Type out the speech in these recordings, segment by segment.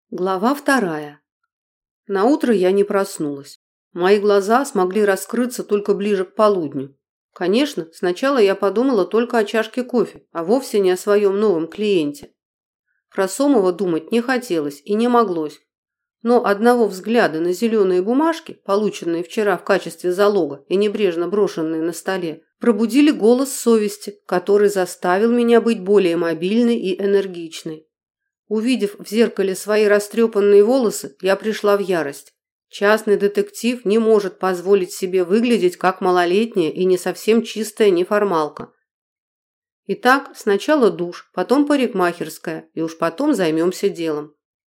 Глава 2. Наутро я не проснулась. Мои глаза смогли раскрыться только ближе к полудню. Конечно, сначала я подумала только о чашке кофе, а вовсе не о своем новом клиенте. Про Сомова думать не хотелось и не моглось. Но одного взгляда на зеленые бумажки, полученные вчера в качестве залога и небрежно брошенные на столе, пробудили голос совести, который заставил меня быть более мобильной и энергичной. Увидев в зеркале свои растрепанные волосы, я пришла в ярость. Частный детектив не может позволить себе выглядеть как малолетняя и не совсем чистая неформалка. Итак, сначала душ, потом парикмахерская, и уж потом займемся делом.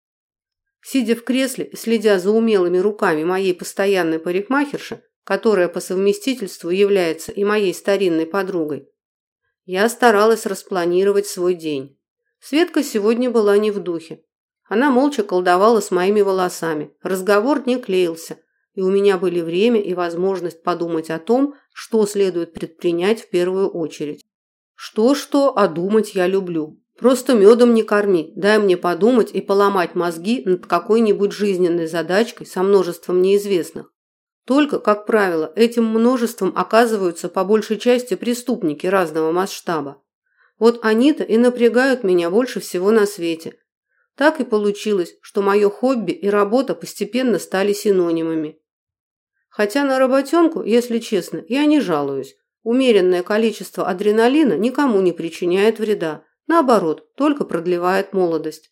Сидя в кресле и следя за умелыми руками моей постоянной парикмахерши, которая по совместительству является и моей старинной подругой, я старалась распланировать свой день. Светка сегодня была не в духе. Она молча колдовала с моими волосами, разговор не клеился, и у меня были время и возможность подумать о том, что следует предпринять в первую очередь. Что-что, а думать я люблю. Просто медом не корми, дай мне подумать и поломать мозги над какой-нибудь жизненной задачкой со множеством неизвестных. Только, как правило, этим множеством оказываются по большей части преступники разного масштаба. Вот они-то и напрягают меня больше всего на свете. Так и получилось, что мое хобби и работа постепенно стали синонимами. Хотя на работенку, если честно, я не жалуюсь. Умеренное количество адреналина никому не причиняет вреда. Наоборот, только продлевает молодость.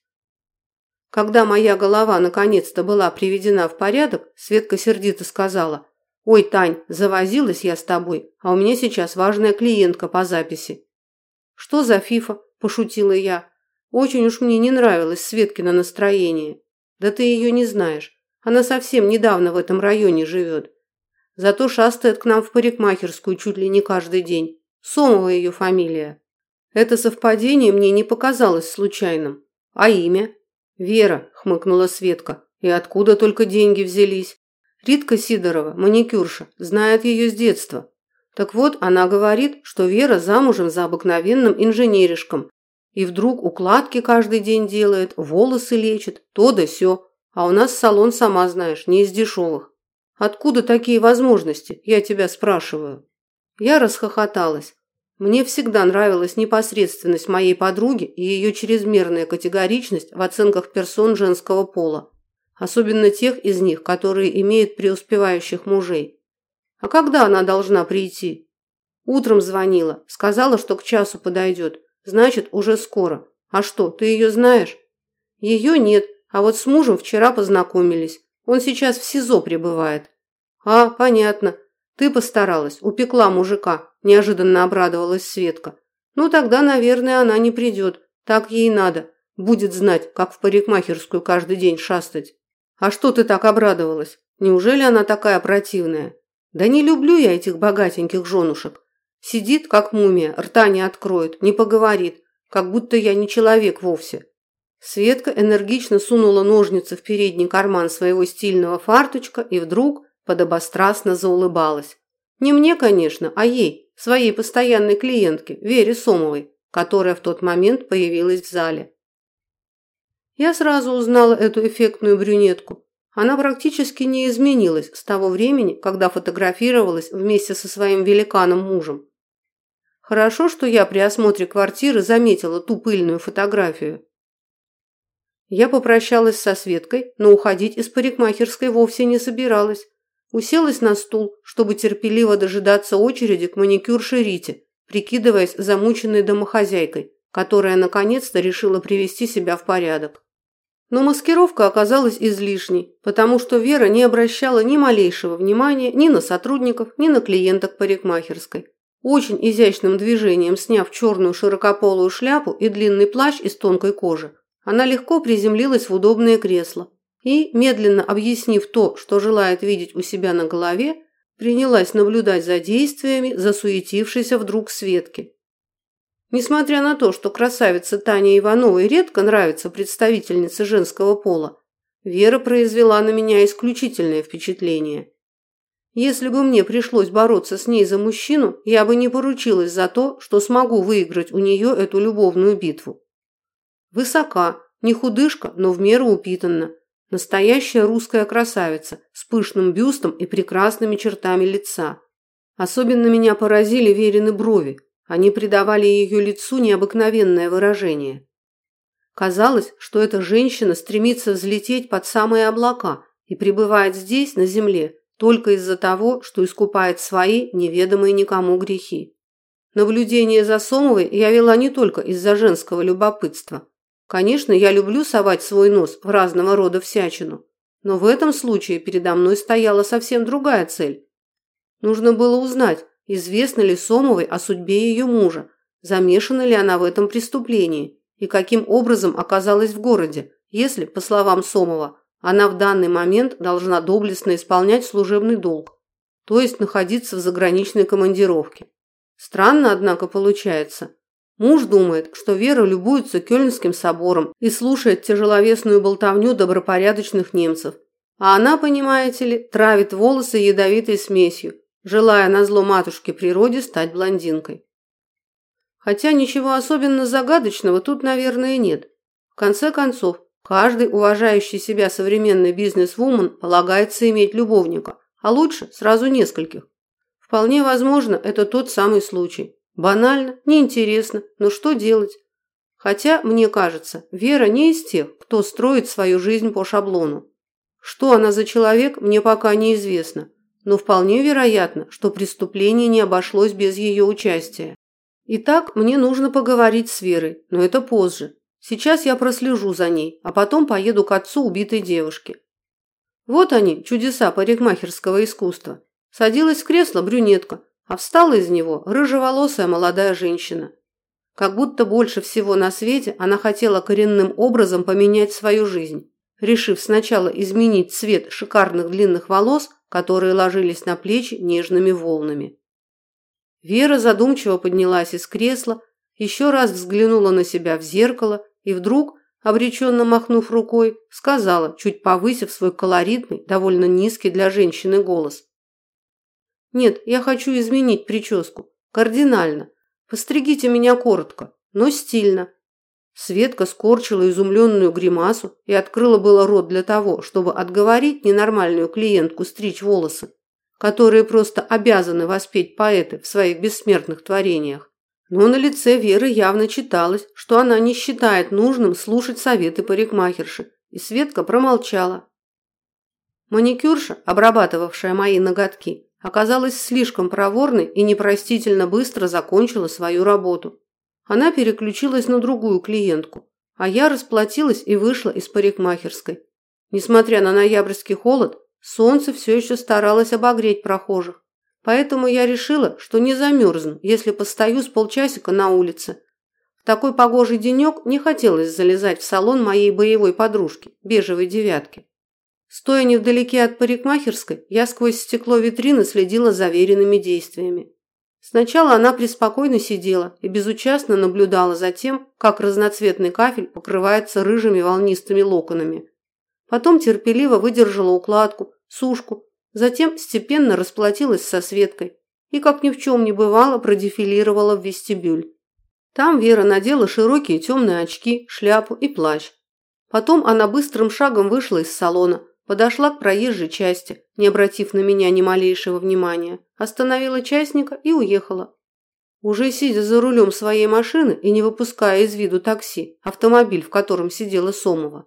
Когда моя голова наконец-то была приведена в порядок, Светка сердито сказала: «Ой, Тань, завозилась я с тобой, а у меня сейчас важная клиентка по записи». «Что за фифа?» – пошутила я. Очень уж мне не нравилось Светкино настроение. Да ты ее не знаешь. Она совсем недавно в этом районе живет. Зато шастает к нам в парикмахерскую чуть ли не каждый день. Сомова ее фамилия. Это совпадение мне не показалось случайным. А имя? Вера, хмыкнула Светка. И откуда только деньги взялись? Ритка Сидорова, маникюрша, знает ее с детства. Так вот, она говорит, что Вера замужем за обыкновенным инженеришком. И вдруг укладки каждый день делает, волосы лечит, то да сё. А у нас салон, сама знаешь, не из дешевых. Откуда такие возможности, я тебя спрашиваю? Я расхохоталась. Мне всегда нравилась непосредственность моей подруги и ее чрезмерная категоричность в оценках персон женского пола. Особенно тех из них, которые имеют преуспевающих мужей. А когда она должна прийти? Утром звонила, сказала, что к часу подойдет. Значит, уже скоро. А что, ты ее знаешь? Ее нет, а вот с мужем вчера познакомились. Он сейчас в СИЗО пребывает. А, понятно. Ты постаралась, упекла мужика, неожиданно обрадовалась Светка. Ну тогда, наверное, она не придет. Так ей надо. Будет знать, как в парикмахерскую каждый день шастать. А что ты так обрадовалась? Неужели она такая противная? Да не люблю я этих богатеньких женушек. Сидит, как мумия, рта не откроет, не поговорит, как будто я не человек вовсе. Светка энергично сунула ножницы в передний карман своего стильного фарточка и вдруг подобострастно заулыбалась. Не мне, конечно, а ей, своей постоянной клиентке, Вере Сомовой, которая в тот момент появилась в зале. Я сразу узнала эту эффектную брюнетку. Она практически не изменилась с того времени, когда фотографировалась вместе со своим великаном-мужем. Хорошо, что я при осмотре квартиры заметила ту пыльную фотографию. Я попрощалась со Светкой, но уходить из парикмахерской вовсе не собиралась. Уселась на стул, чтобы терпеливо дожидаться очереди к маникюрше Рите, прикидываясь замученной домохозяйкой, которая наконец-то решила привести себя в порядок. Но маскировка оказалась излишней, потому что Вера не обращала ни малейшего внимания ни на сотрудников, ни на клиенток парикмахерской. Очень изящным движением сняв черную широкополую шляпу и длинный плащ из тонкой кожи, она легко приземлилась в удобное кресло и, медленно объяснив то, что желает видеть у себя на голове, принялась наблюдать за действиями засуетившейся вдруг Светки. Несмотря на то, что красавице Тане Ивановой редко нравятся представительницы женского пола, Вера произвела на меня исключительное впечатление. Если бы мне пришлось бороться с ней за мужчину, я бы не поручилась за то, что смогу выиграть у нее эту любовную битву. Высока, Не худышка, но в меру упитанна. Настоящая русская красавица с пышным бюстом и прекрасными чертами лица. Особенно меня поразили Верины брови. Они придавали ее лицу необыкновенное выражение. Казалось, что эта женщина стремится взлететь под самые облака и пребывает здесь, на земле, только из-за того, что искупает свои неведомые никому грехи. Наблюдение за Сомовой я вела не только из-за женского любопытства. Конечно, я люблю совать свой нос в разного рода всячину, но в этом случае передо мной стояла совсем другая цель. Нужно было узнать, известно ли Сомовой о судьбе ее мужа, замешана ли она в этом преступлении и каким образом оказалась в городе, если, по словам Сомова, она в данный момент должна доблестно исполнять служебный долг, то есть находиться в заграничной командировке. Странно, однако, получается. Муж думает, что Вера любуется Кёльнским собором и слушает тяжеловесную болтовню добропорядочных немцев, а она, понимаете ли, травит волосы ядовитой смесью, желая назло матушке природе стать блондинкой. Хотя ничего особенно загадочного тут, наверное, нет. В конце концов, каждый уважающий себя современный бизнес-вумен полагается иметь любовника, а лучше сразу нескольких. Вполне возможно, это тот самый случай. Банально, неинтересно, но что делать? Хотя, мне кажется, Вера не из тех, кто строит свою жизнь по шаблону. Что она за человек, мне пока неизвестно, но вполне вероятно, что преступление не обошлось без ее участия. Итак, мне нужно поговорить с Верой, но это позже. Сейчас я прослежу за ней, а потом поеду к отцу убитой девушки. Вот они, чудеса парикмахерского искусства. Садилась в кресло брюнетка, а встала из него рыжеволосая молодая женщина. Как будто больше всего на свете она хотела коренным образом поменять свою жизнь, решив сначала изменить цвет шикарных длинных волос, которые ложились на плечи нежными волнами. Вера задумчиво поднялась из кресла, еще раз взглянула на себя в зеркало и вдруг, обреченно махнув рукой, сказала, чуть повысив свой колоритный, довольно низкий для женщины голос: «Нет, я хочу изменить прическу. Кардинально. Постригите меня коротко, но стильно». Светка скорчила изумленную гримасу и открыла было рот для того, чтобы отговорить ненормальную клиентку стричь волосы, которые просто обязаны воспеть поэты в своих бессмертных творениях. Но на лице Веры явно читалось, что она не считает нужным слушать советы парикмахерши, и Светка промолчала. Маникюрша, обрабатывавшая мои ноготки, оказалась слишком проворной и непростительно быстро закончила свою работу. Она переключилась на другую клиентку, а я расплатилась и вышла из парикмахерской. Несмотря на ноябрьский холод, солнце все еще старалось обогреть прохожих, поэтому я решила, что не замерзну, если постою с полчасика на улице. В такой погожий денек не хотелось залезать в салон моей боевой подружки, бежевой девятки. Стоя невдалеке от парикмахерской, я сквозь стекло витрины следила за Вериными действиями. Сначала она преспокойно сидела и безучастно наблюдала за тем, как разноцветный кафель покрывается рыжими волнистыми локонами. Потом терпеливо выдержала укладку, сушку, затем степенно расплатилась со Светкой и, как ни в чем не бывало, продефилировала в вестибюль. Там Вера надела широкие темные очки, шляпу и плащ. Потом она быстрым шагом вышла из салона, подошла к проезжей части, не обратив на меня ни малейшего внимания, остановила частника и уехала. Уже сидя за рулем своей машины и не выпуская из виду такси, автомобиль, в котором сидела Сомова,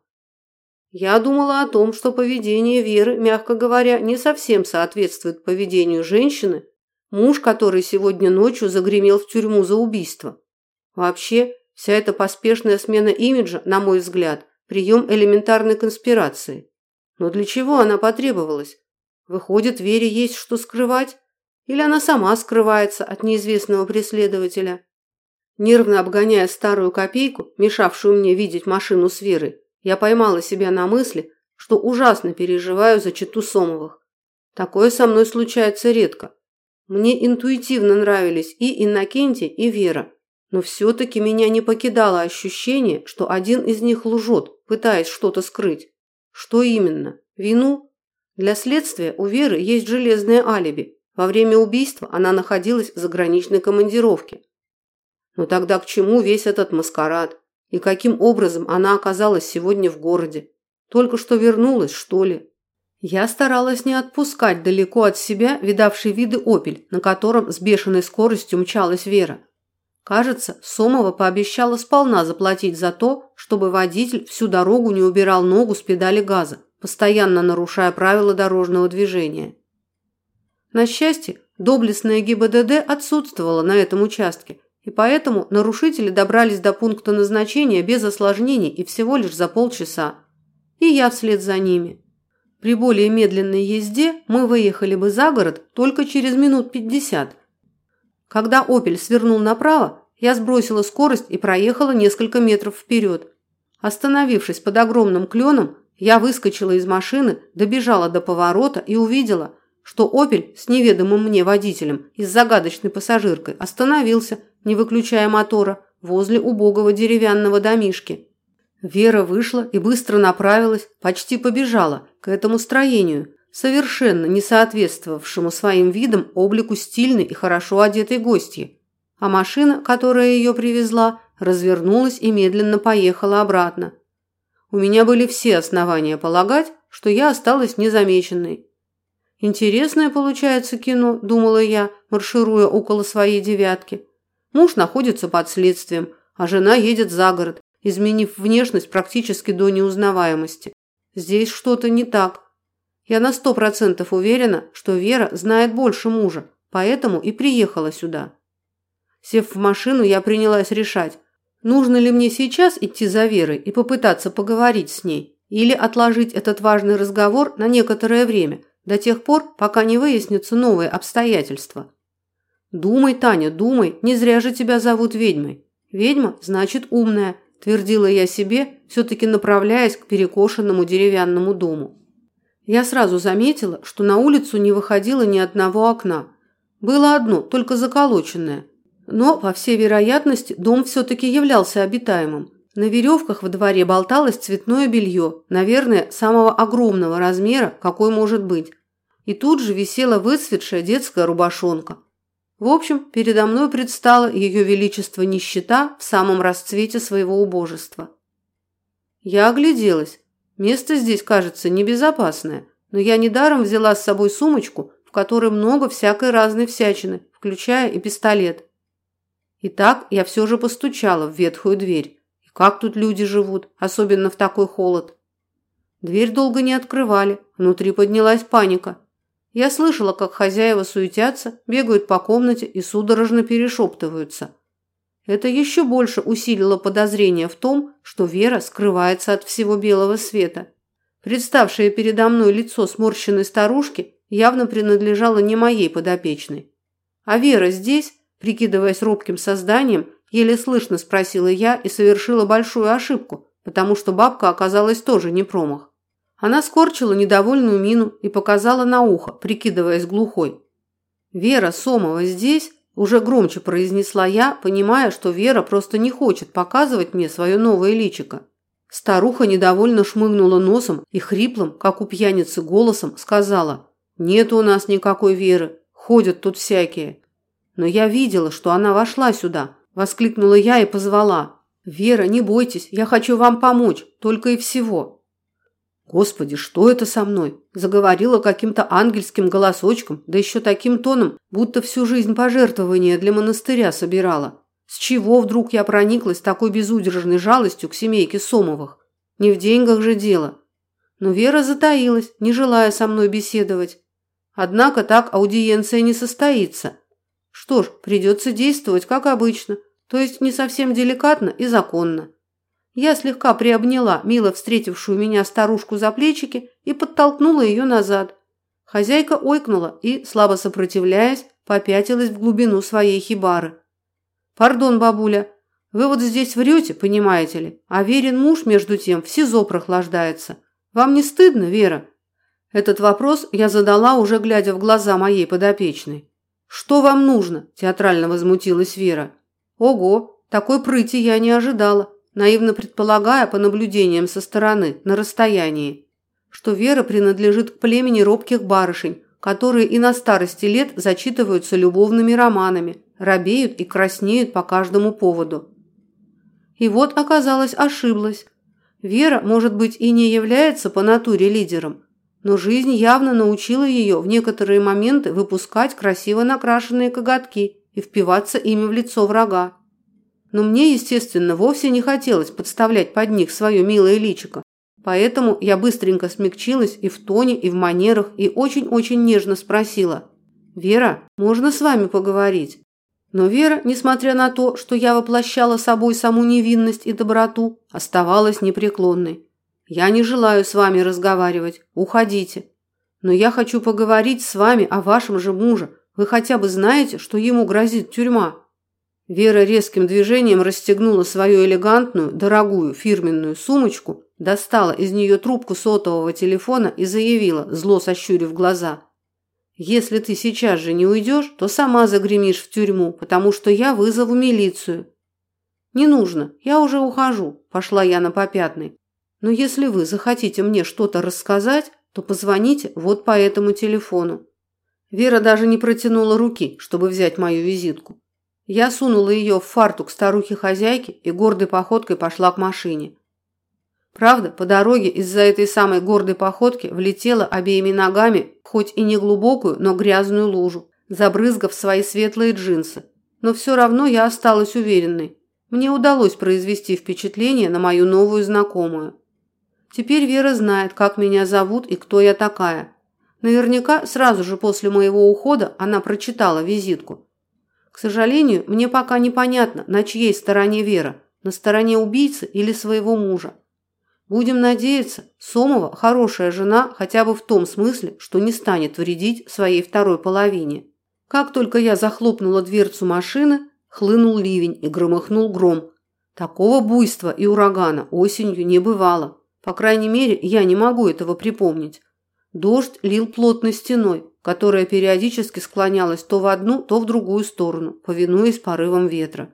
я думала о том, что поведение Веры, мягко говоря, не совсем соответствует поведению женщины, муж которой сегодня ночью загремел в тюрьму за убийство. Вообще, вся эта поспешная смена имиджа, на мой взгляд, прием элементарной конспирации. Но для чего она потребовалась? Выходит, Вере есть что скрывать? Или она сама скрывается от неизвестного преследователя? Нервно обгоняя старую копейку, мешавшую мне видеть машину с Верой, я поймала себя на мысли, что ужасно переживаю за чету Сомовых. Такое со мной случается редко. Мне интуитивно нравились и Иннокентий, и Вера, но все-таки меня не покидало ощущение, что один из них лжет, пытаясь что-то скрыть. Что именно? Вину? Для следствия у Веры есть железное алиби. Во время убийства она находилась в заграничной командировке. Но тогда к чему весь этот маскарад? И каким образом она оказалась сегодня в городе? Только что вернулась, что ли? Я старалась не отпускать далеко от себя видавший виды «Опель», на котором с бешеной скоростью мчалась Вера. Кажется, Сомова пообещала сполна заплатить за то, чтобы водитель всю дорогу не убирал ногу с педали газа, постоянно нарушая правила дорожного движения. На счастье, доблестная ГИБДД отсутствовала на этом участке, и поэтому нарушители добрались до пункта назначения без осложнений и всего лишь за полчаса. И я вслед за ними. При более медленной езде мы выехали бы за город только через минут 50. Когда «Опель» свернул направо, я сбросила скорость и проехала несколько метров вперед. Остановившись под огромным кленом, я выскочила из машины, добежала до поворота и увидела, что «Опель» с неведомым мне водителем и с загадочной пассажиркой остановился, не выключая мотора, возле убогого деревянного домишки. Вера вышла и быстро направилась, почти побежала к этому строению, совершенно не соответствовавшему своим видом облику стильной и хорошо одетой гостьи. А машина, которая ее привезла, развернулась и медленно поехала обратно. У меня были все основания полагать, что я осталась незамеченной. Интересное получается кино, думала я, маршируя около своей девятки. Муж находится под следствием, а жена едет за город, изменив внешность практически до неузнаваемости. Здесь что-то не так. Я на 100% уверена, что Вера знает больше мужа, поэтому и приехала сюда. Сев в машину, я принялась решать, нужно ли мне сейчас идти за Верой и попытаться поговорить с ней, или отложить этот важный разговор на некоторое время, до тех пор, пока не выяснятся новые обстоятельства. «Думай, Таня, думай, не зря же тебя зовут ведьмой. Ведьма значит умная», – твердила я себе, все-таки направляясь к перекошенному деревянному дому. Я сразу заметила, что на улицу не выходило ни одного окна. Было одно, только заколоченное. Но, по всей вероятности, дом все-таки являлся обитаемым. На веревках во дворе болталось цветное белье, наверное, самого огромного размера, какой может быть. И тут же висела выцветшая детская рубашонка. В общем, передо мной предстало ее величество нищета в самом расцвете своего убожества. Я огляделась. Место здесь, кажется, небезопасное, но я недаром взяла с собой сумочку, в которой много всякой разной всячины, включая и пистолет. Итак, я все же постучала в ветхую дверь. И как тут люди живут, особенно в такой холод? Дверь долго не открывали, внутри поднялась паника. Я слышала, как хозяева суетятся, бегают по комнате и судорожно перешептываются. Это еще больше усилило подозрение в том, что Вера скрывается от всего белого света. Представшее передо мной лицо сморщенной старушки явно принадлежало не моей подопечной. «А Вера здесь?» – прикидываясь робким созданием, еле слышно спросила я и совершила большую ошибку, потому что бабка оказалась тоже не промах. Она скорчила недовольную мину и показала на ухо, прикидываясь глухой. «Вера Сомова здесь?» Уже громче произнесла я, понимая, что Вера просто не хочет показывать мне свое новое личико. Старуха недовольно шмыгнула носом и хриплым, как у пьяницы, голосом сказала: «Нет у нас никакой Веры, ходят тут всякие». «Но я видела, что она вошла сюда», – воскликнула я и позвала: «Вера, не бойтесь, я хочу вам помочь, только и всего». «Господи, что это со мной?» Заговорила каким-то ангельским голосочком, да еще таким тоном, будто всю жизнь пожертвования для монастыря собирала. С чего вдруг я прониклась такой безудержной жалостью к семейке Сомовых? Не в деньгах же дело. Но Вера затаилась, не желая со мной беседовать. Однако так аудиенция не состоится. Что ж, придется действовать как обычно, то есть не совсем деликатно и законно. Я слегка приобняла мило встретившую меня старушку за плечики и подтолкнула ее назад. Хозяйка ойкнула и, слабо сопротивляясь, попятилась в глубину своей хибары. «Пардон, бабуля, вы вот здесь врете, понимаете ли, а Верин муж, между тем, в СИЗО прохлаждается. Вам не стыдно, Вера?» Этот вопрос я задала, уже глядя в глаза моей подопечной. «Что вам нужно?» – театрально возмутилась Вера. «Ого, такой прыти я не ожидала», наивно предполагая по наблюдениям со стороны, на расстоянии, что Вера принадлежит к племени робких барышень, которые и на старости лет зачитываются любовными романами, робеют и краснеют по каждому поводу. И вот, оказалось, ошиблась. Вера, может быть, и не является по натуре лидером, но жизнь явно научила ее в некоторые моменты выпускать красиво накрашенные коготки и впиваться ими в лицо врага. Но мне, естественно, вовсе не хотелось подставлять под них свое милое личико, поэтому я быстренько смягчилась и в тоне, и в манерах, и очень-очень нежно спросила: «Вера, можно с вами поговорить?» Но Вера, несмотря на то, что я воплощала собой саму невинность и доброту, оставалась непреклонной. «Я не желаю с вами разговаривать. Уходите. Но я хочу поговорить с вами о вашем же муже. Вы хотя бы знаете, что ему грозит тюрьма?» Вера резким движением расстегнула свою элегантную, дорогую фирменную сумочку, достала из нее трубку сотового телефона и заявила, зло сощурив глаза: «Если ты сейчас же не уйдешь, то сама загремишь в тюрьму, потому что я вызову милицию». «Не нужно, я уже ухожу», – пошла я на попятный. «Но если вы захотите мне что-то рассказать, то позвоните вот по этому телефону». Вера даже не протянула руки, чтобы взять мою визитку. Я сунула ее в фартук старухи-хозяйки и гордой походкой пошла к машине. Правда, по дороге из-за этой самой гордой походки влетела обеими ногами, хоть и не глубокую, но грязную лужу, забрызгав свои светлые джинсы. Но все равно я осталась уверенной. Мне удалось произвести впечатление на мою новую знакомую. Теперь Вера знает, как меня зовут и кто я такая. Наверняка сразу же после моего ухода она прочитала визитку. К сожалению, мне пока непонятно, на чьей стороне Вера, на стороне убийцы или своего мужа. Будем надеяться, Сомова хорошая жена хотя бы в том смысле, что не станет вредить своей второй половине. Как только я захлопнула дверцу машины, хлынул ливень и громыхнул гром. Такого буйства и урагана осенью не бывало. По крайней мере, я не могу этого припомнить. Дождь лил плотной стеной, которая периодически склонялась то в одну, то в другую сторону, повинуясь порывам ветра.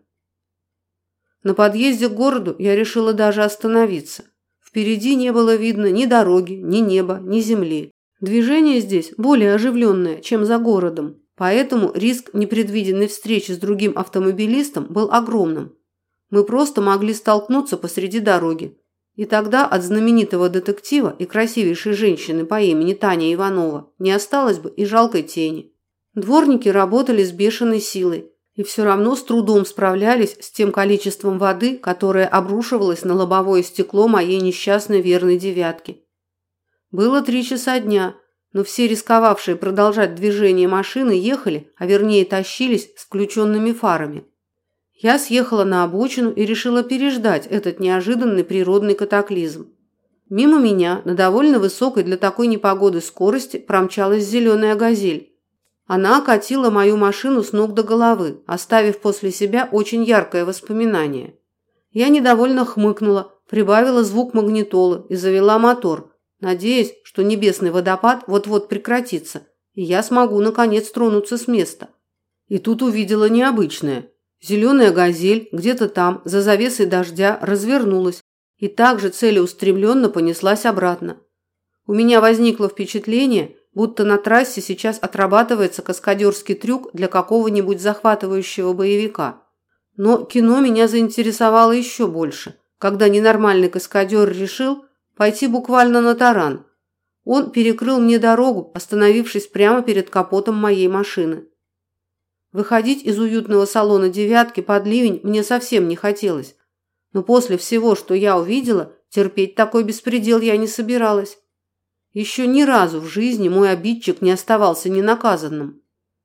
На подъезде к городу я решила даже остановиться. Впереди не было видно ни дороги, ни неба, ни земли. Движение здесь более оживленное, чем за городом, поэтому риск непредвиденной встречи с другим автомобилистом был огромным. Мы просто могли столкнуться посреди дороги, и тогда от знаменитого детектива и красивейшей женщины по имени Таня Иванова не осталось бы и жалкой тени. Дворники работали с бешеной силой, и все равно с трудом справлялись с тем количеством воды, которое обрушивалось на лобовое стекло моей несчастной верной девятки. Было 3 часа дня, но все рисковавшие продолжать движение машины ехали, а вернее тащились с включенными фарами. Я съехала на обочину и решила переждать этот неожиданный природный катаклизм. Мимо меня на довольно высокой для такой непогоды скорости промчалась зеленая «Газель». Она окатила мою машину с ног до головы, оставив после себя очень яркое воспоминание. Я недовольно хмыкнула, прибавила звук магнитолы и завела мотор, надеясь, что небесный водопад вот-вот прекратится, и я смогу наконец тронуться с места. И тут увидела необычное. Зеленая «Газель» где-то там, за завесой дождя, развернулась и также целеустремленно понеслась обратно. У меня возникло впечатление, будто на трассе сейчас отрабатывается каскадерский трюк для какого-нибудь захватывающего боевика. Но кино меня заинтересовало еще больше, когда ненормальный каскадер решил пойти буквально на таран. Он перекрыл мне дорогу, остановившись прямо перед капотом моей машины. Выходить из уютного салона «девятки» под ливень мне совсем не хотелось, но после всего, что я увидела, терпеть такой беспредел я не собиралась. Еще ни разу в жизни мой обидчик не оставался ненаказанным.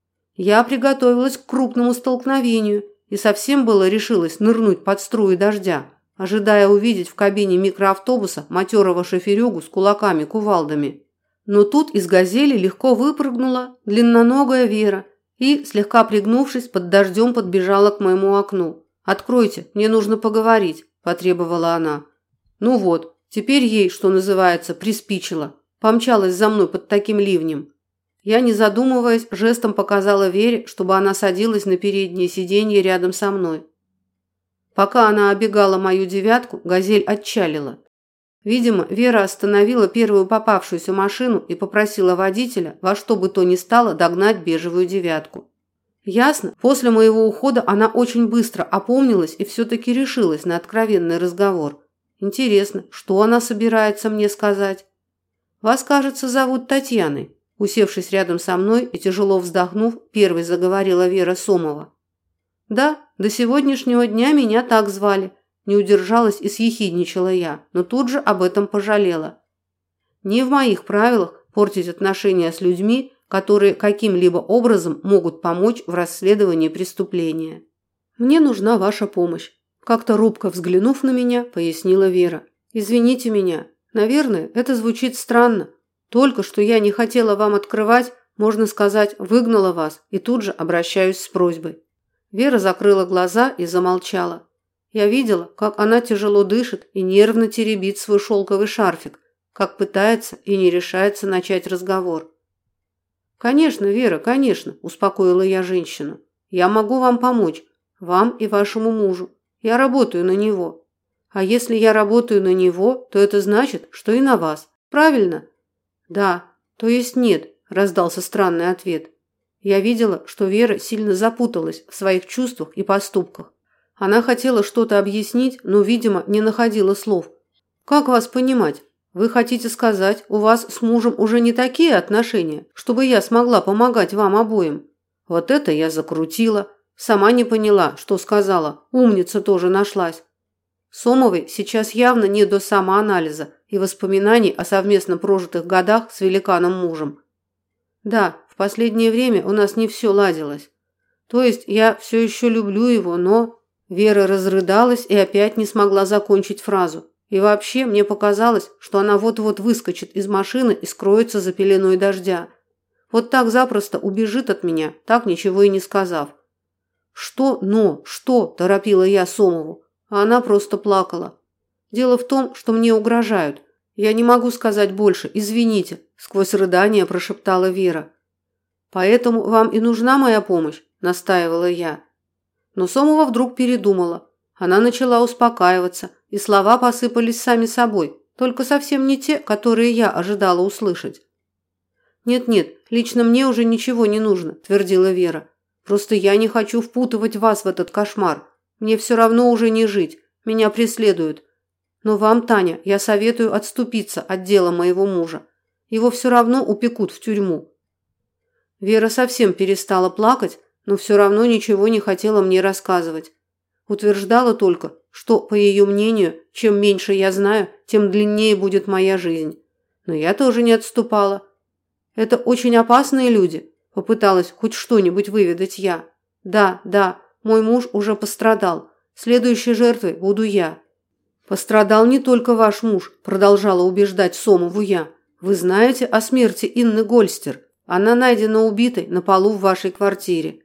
Я приготовилась к крупному столкновению и совсем было решилась нырнуть под струи дождя, ожидая увидеть в кабине микроавтобуса матерого шоферюгу с кулаками-кувалдами. Но тут из «Газели» легко выпрыгнула длинноногая Вера и, слегка пригнувшись, под дождем подбежала к моему окну. «Откройте, мне нужно поговорить», – потребовала она. Ну вот, теперь ей, что называется, приспичило. Помчалась за мной под таким ливнем. Я, не задумываясь, жестом показала Вере, чтобы она садилась на переднее сиденье рядом со мной. Пока она обегала мою «девятку», «Газель» отчалила. Видимо, Вера остановила первую попавшуюся машину и попросила водителя во что бы то ни стало догнать бежевую «девятку». Ясно, после моего ухода она очень быстро опомнилась и все-таки решилась на откровенный разговор. Интересно, что она собирается мне сказать? Вас, кажется, зовут Татьяной. Усевшись рядом со мной и тяжело вздохнув, первой заговорила Вера Сомова. Да, до сегодняшнего дня меня так звали. Не удержалась и съехидничала я, но тут же об этом пожалела. Не в моих правилах портить отношения с людьми, которые каким-либо образом могут помочь в расследовании преступления. Мне нужна ваша помощь. Как-то робко взглянув на меня, пояснила Вера. Извините меня. Наверное, это звучит странно. Только что я не хотела вам открывать, можно сказать, выгнала вас и тут же обращаюсь с просьбой. Вера закрыла глаза и замолчала. Я видела, как она тяжело дышит и нервно теребит свой шелковый шарфик, как пытается и не решается начать разговор. «Конечно, Вера, конечно», – успокоила я женщину. «Я могу вам помочь, вам и вашему мужу. Я работаю на него. А если я работаю на него, то это значит, что и на вас. Правильно?» «Да, то есть нет», – раздался странный ответ. Я видела, что Вера сильно запуталась в своих чувствах и поступках. Она хотела что-то объяснить, но, видимо, не находила слов. «Как вас понимать? Вы хотите сказать, у вас с мужем уже не такие отношения, чтобы я смогла помогать вам обоим?» Вот это я закрутила. Сама не поняла, что сказала. Умница тоже нашлась. Сомовой сейчас явно не до самоанализа и воспоминаний о совместно прожитых годах с великаном-мужем. Да, в последнее время у нас не все ладилось. То есть я все еще люблю его, но... Вера разрыдалась и опять не смогла закончить фразу. И вообще мне показалось, что она вот-вот выскочит из машины и скроется за пеленой дождя. Вот так запросто убежит от меня, так ничего и не сказав. «Что, но, что?» – торопила я Сомову, а она просто плакала. «Дело в том, что мне угрожают. Я не могу сказать больше, извините», – сквозь рыдание прошептала Вера. «Поэтому вам и нужна моя помощь», – настаивала я. Но Сомова вдруг передумала. Она начала успокаиваться, и слова посыпались сами собой, только совсем не те, которые я ожидала услышать. «Нет-нет, лично мне уже ничего не нужно», – твердила Вера. «Просто я не хочу впутывать вас в этот кошмар. Мне все равно уже не жить, меня преследуют. Но вам, Таня, я советую отступиться от дела моего мужа. Его все равно упекут в тюрьму». Вера совсем перестала плакать, но все равно ничего не хотела мне рассказывать. Утверждала только, что, по ее мнению, чем меньше я знаю, тем длиннее будет моя жизнь. Но я тоже не отступала. «Это очень опасные люди», – попыталась хоть что-нибудь выведать я. «Да, мой муж уже пострадал. Следующей жертвой буду я». «Пострадал не только ваш муж», – продолжала убеждать Сомову я. «Вы знаете о смерти Инны Гольстер? Она найдена убитой на полу в вашей квартире».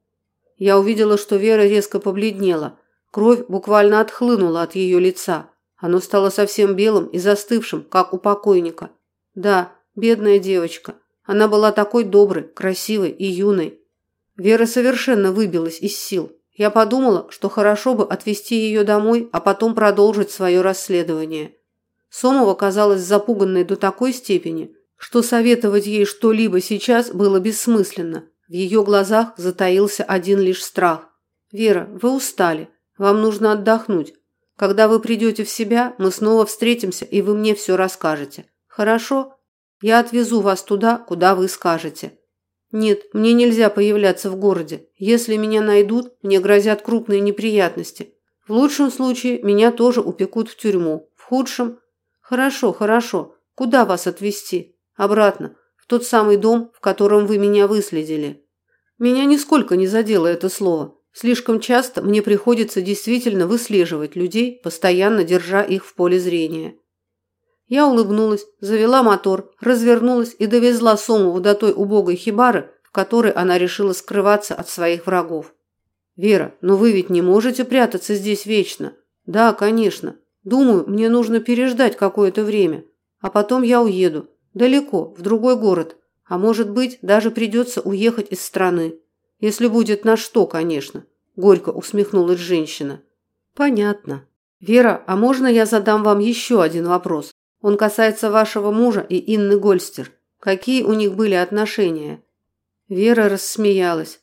Я увидела, что Вера резко побледнела. Кровь буквально отхлынула от ее лица. Оно стало совсем белым и застывшим, как у покойника. Да, бедная девочка. Она была такой доброй, красивой и юной. Вера совершенно выбилась из сил. Я подумала, что хорошо бы отвезти ее домой, а потом продолжить свое расследование. Сомова казалась запуганной до такой степени, что советовать ей что-либо сейчас было бессмысленно. В ее глазах затаился один лишь страх. «Вера, вы устали. Вам нужно отдохнуть. Когда вы придете в себя, мы снова встретимся, и вы мне все расскажете. Хорошо? Я отвезу вас туда, куда вы скажете». «Нет, мне нельзя появляться в городе. Если меня найдут, мне грозят крупные неприятности. В лучшем случае меня тоже упекут в тюрьму. В худшем...» «Хорошо. Куда вас отвезти? Обратно. В тот самый дом, в котором вы меня выследили». Меня нисколько не задело это слово. Слишком часто мне приходится действительно выслеживать людей, постоянно держа их в поле зрения. Я улыбнулась, завела мотор, развернулась и довезла Сомову до той убогой хибары, в которой она решила скрываться от своих врагов. «Вера, но вы ведь не можете прятаться здесь вечно». «Да, конечно. Думаю, мне нужно переждать какое-то время. А потом я уеду. Далеко, в другой город. А может быть, даже придется уехать из страны. Если будет на что, конечно», – горько усмехнулась женщина. «Понятно. Вера, а можно я задам вам еще один вопрос? Он касается вашего мужа и Инны Гольстер. Какие у них были отношения?» Вера рассмеялась.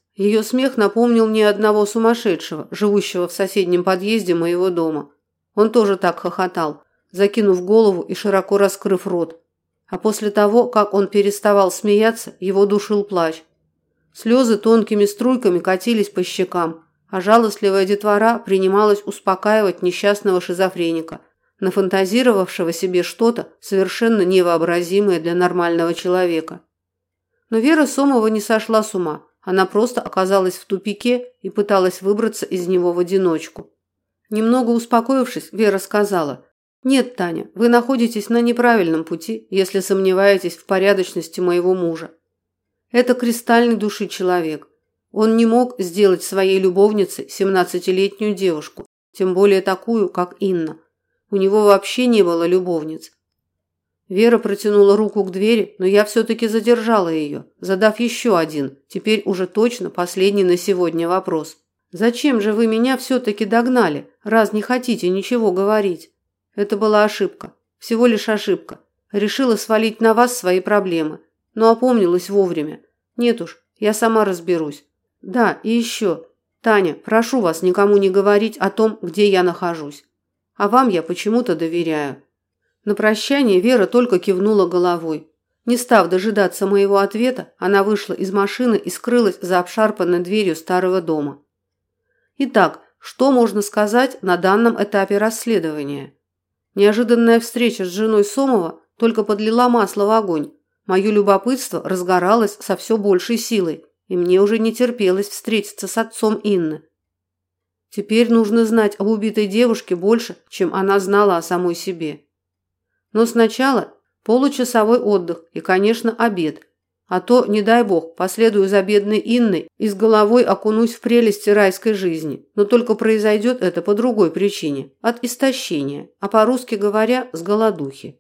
Ее смех напомнил мне одного сумасшедшего, живущего в соседнем подъезде моего дома. Он тоже так хохотал, закинув голову и широко раскрыв рот. А после того, как он переставал смеяться, его душил плач. Слезы тонкими струйками катились по щекам, а жалостливая детвора принималась успокаивать несчастного шизофреника, нафантазировавшего себе что-то совершенно невообразимое для нормального человека. Но Вера Сомова не сошла с ума, она просто оказалась в тупике и пыталась выбраться из него в одиночку. Немного успокоившись, Вера сказала: «Нет, Таня, вы находитесь на неправильном пути, если сомневаетесь в порядочности моего мужа. Это кристальной души человек. Он не мог сделать своей любовницей 17-летнюю девушку, тем более такую, как Инна. У него вообще не было любовниц». Вера протянула руку к двери, но я все-таки задержала ее, задав еще один, теперь уже точно последний на сегодня вопрос. «Зачем же вы меня все-таки догнали, раз не хотите ничего говорить?» Это была ошибка, всего лишь ошибка. Решила свалить на вас свои проблемы, но опомнилась вовремя. Нет уж, я сама разберусь. Да, и еще. Таня, прошу вас никому не говорить о том, где я нахожусь. А вам я почему-то доверяю». На прощание Вера только кивнула головой. Не став дожидаться моего ответа, она вышла из машины и скрылась за обшарпанной дверью старого дома. Итак, что можно сказать на данном этапе расследования? Неожиданная встреча с женой Сомова только подлила масло в огонь. Мое любопытство разгоралось со все большей силой, и мне уже не терпелось встретиться с отцом Инны. Теперь нужно знать об убитой девушке больше, чем она знала о самой себе. Но сначала получасовой отдых и, конечно, обед. А то, не дай бог, последую за бедной Инной и с головой окунусь в прелести райской жизни. Но только произойдет это по другой причине – от истощения, а по-русски говоря – с голодухи.